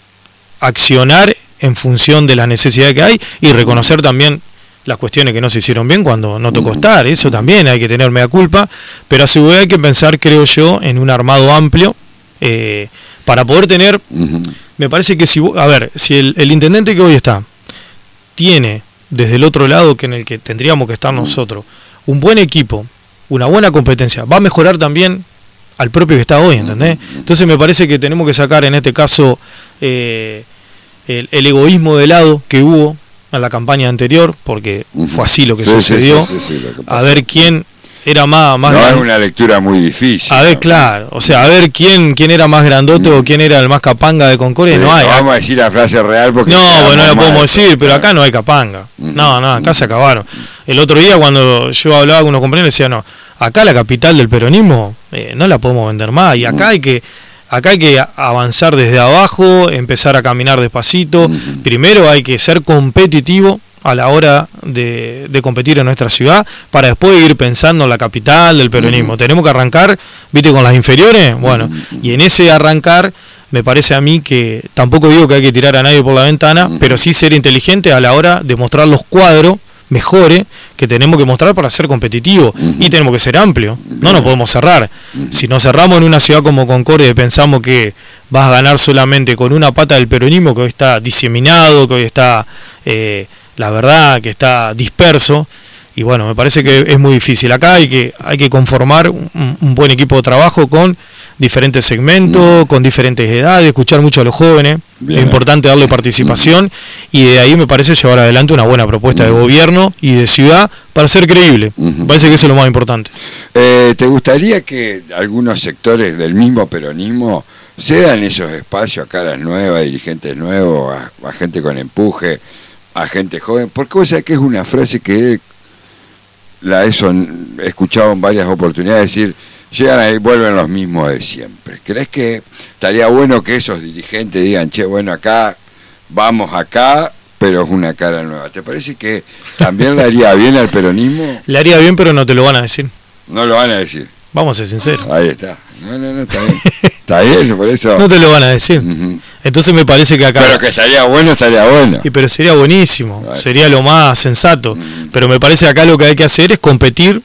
accionar en función de las necesidades que hay y reconocer también las cuestiones que no se hicieron bien cuando no tocó estar. Eso también hay que tener mea culpa, pero a su vez hay que pensar, creo yo, en un armado amplio eh, para poder tener, uh-huh. me parece que si, a ver, si el, el intendente que hoy está tiene desde el otro lado que en el que tendríamos que estar nosotros un buen equipo, una buena competencia, va a mejorar también al propio que está hoy, ¿entendés? Entonces me parece que tenemos que sacar en este caso eh, el, el egoísmo de lado que hubo a la campaña anterior, porque fue así lo que sí, sucedió, sí, sí, sí, sí, lo que a ver quién era más, más no gran... es una lectura muy difícil. A ver, ¿no? Claro, o sea, a ver quién quién era más grandote mm. o quién era el más capanga de Concordia, sí, no hay. No vamos a decir la frase real porque... No, bueno, no la podemos decir, claro. pero acá no hay capanga. Mm. No, no, acá mm. se acabaron. El otro día cuando yo hablaba con unos compañeros decía, no, acá la capital del peronismo eh, no la podemos vender más y acá mm. hay que... Acá hay que avanzar desde abajo, empezar a caminar despacito. Mm. Primero hay que ser competitivo a la hora de, de competir en nuestra ciudad, para después ir pensando en la capital del peronismo. Mm. Tenemos que arrancar, viste, con las inferiores, bueno, mm. y en ese arrancar, me parece a mí que, tampoco digo que hay que tirar a nadie por la ventana, mm. pero sí ser inteligente a la hora de mostrar los cuadros mejores que tenemos que mostrar para ser competitivos, uh-huh. y tenemos que ser amplios, no nos podemos cerrar. Uh-huh. Si nos cerramos en una ciudad como Concordia y pensamos que vas a ganar solamente con una pata del peronismo que hoy está diseminado, que hoy está, eh, la verdad, que está disperso, y bueno, me parece que es muy difícil. Acá hay que, hay que conformar un, un buen equipo de trabajo con diferentes segmentos, mm. con diferentes edades, escuchar mucho a los jóvenes. Bien. Es importante darle participación mm. y de ahí me parece llevar adelante una buena propuesta mm. de gobierno y de ciudad para ser creíble. Mm-hmm. Me parece que eso es lo más importante. Eh, ¿Te gustaría que algunos sectores del mismo peronismo cedan esos espacios a caras nuevas, dirigentes nuevos, a, a gente con empuje, a gente joven? Porque vos sabés que es una frase que la he, son, he escuchado en varias oportunidades decir, llegan ahí, vuelven los mismos de siempre. ¿Crees que estaría bueno que esos dirigentes digan, che, bueno, acá, vamos acá, pero es una cara nueva? ¿Te parece que también le haría bien al peronismo? Le haría bien, pero no te lo van a decir. No lo van a decir. Vamos a ser sinceros. Ahí está. No, no, no, está bien. Está bien, por eso. No te lo van a decir. Uh-huh. Entonces me parece que acá... Pero que estaría bueno, estaría bueno. Y pero sería buenísimo, vale. Sería lo más sensato. Uh-huh. Pero me parece que acá lo que hay que hacer es competir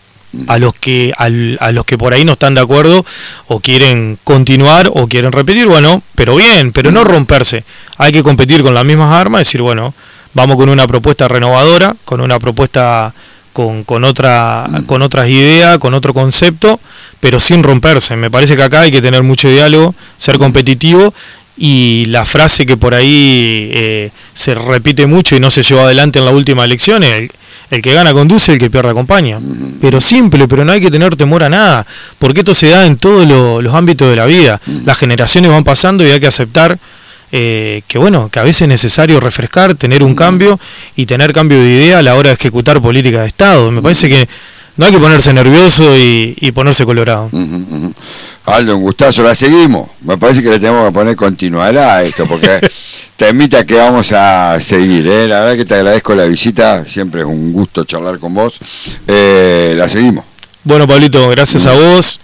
a los que al, a los que por ahí no están de acuerdo o quieren continuar o quieren repetir, bueno, pero bien, pero no romperse. Hay que competir con las mismas armas, decir, bueno, vamos con una propuesta renovadora, con una propuesta con, con otra con otras ideas, con otro concepto, pero sin romperse. Me parece que acá hay que tener mucho diálogo, ser competitivo, y la frase que por ahí eh, se repite mucho y no se llevó adelante en la última elección, el, el que gana conduce, el que pierde acompaña. Pero simple, pero no hay que tener temor a nada, porque esto se da en todos lo, los ámbitos de la vida. Las generaciones van pasando y hay que aceptar eh, que bueno, que a veces es necesario refrescar, tener un cambio y tener cambio de idea a la hora de ejecutar política de Estado. Me parece que no hay que ponerse nervioso y, y ponerse colorado. Uh-huh, uh-huh. Aldo, un gustazo, la seguimos. Me parece que le tenemos que poner continuará a esto, porque te invita que vamos a seguir, ¿eh? La verdad que te agradezco la visita, siempre es un gusto charlar con vos. Eh, la seguimos. Bueno, Pablito, gracias uh-huh. a vos.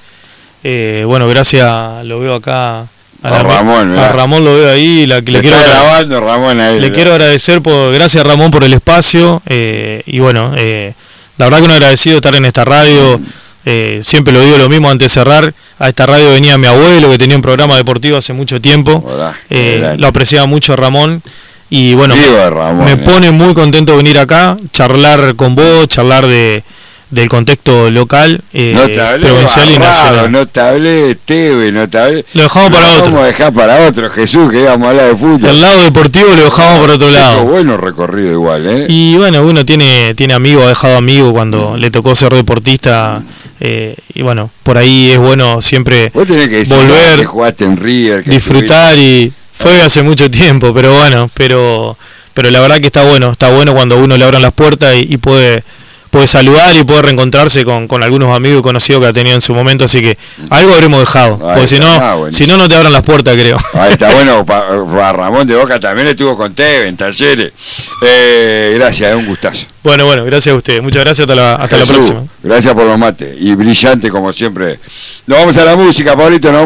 Eh, bueno, gracias, lo veo acá. A, a la, Ramón, a Ramón lo veo ahí, la, le quiero grabando Ramón ahí. Le ¿verdad? Quiero agradecer por, gracias Ramón por el espacio, eh, y bueno, eh, la verdad que un agradecido estar en esta radio. Mm. Eh, siempre lo digo lo mismo antes de cerrar. A esta radio venía mi abuelo, que tenía un programa deportivo hace mucho tiempo. Hola, eh, lo apreciaba mucho Ramón. Y bueno, me, Ramón, me eh. pone muy contento venir acá, charlar con vos, charlar de del contexto local, eh, no te hablé, provincial barrado, y nacional. No te hablé de T V, no te hablé. Lo dejamos para otro. Vamos a dejar para otro, Jesús, que íbamos a hablar de fútbol. El lado deportivo lo dejamos no, por otro lado. Bueno recorrido igual, ¿eh? Y bueno, uno tiene tiene amigos, ha dejado amigos cuando mm. le tocó ser deportista. Mm. Eh, y bueno, por ahí es bueno siempre Vos tenés que decir, volver, que jugaste en River, que disfrutar estuviste. Y fue hace mucho tiempo, pero bueno, pero pero la verdad que está bueno, está bueno cuando uno le abran las puertas y, y puede puede saludar y puede reencontrarse con, con algunos amigos y conocidos que ha tenido en su momento, así que algo habremos dejado, Ahí porque está, si no, ah, si no, no te abran las puertas, creo. Ahí está, bueno, para Ramón de Boca también estuvo con Teve en Talleres. Eh, gracias, es un gustazo. Bueno, bueno, gracias a ustedes, muchas gracias, hasta la, hasta Jesús, la próxima. Gracias por los mates, y brillante como siempre. Nos vamos a la música, Pablito, nos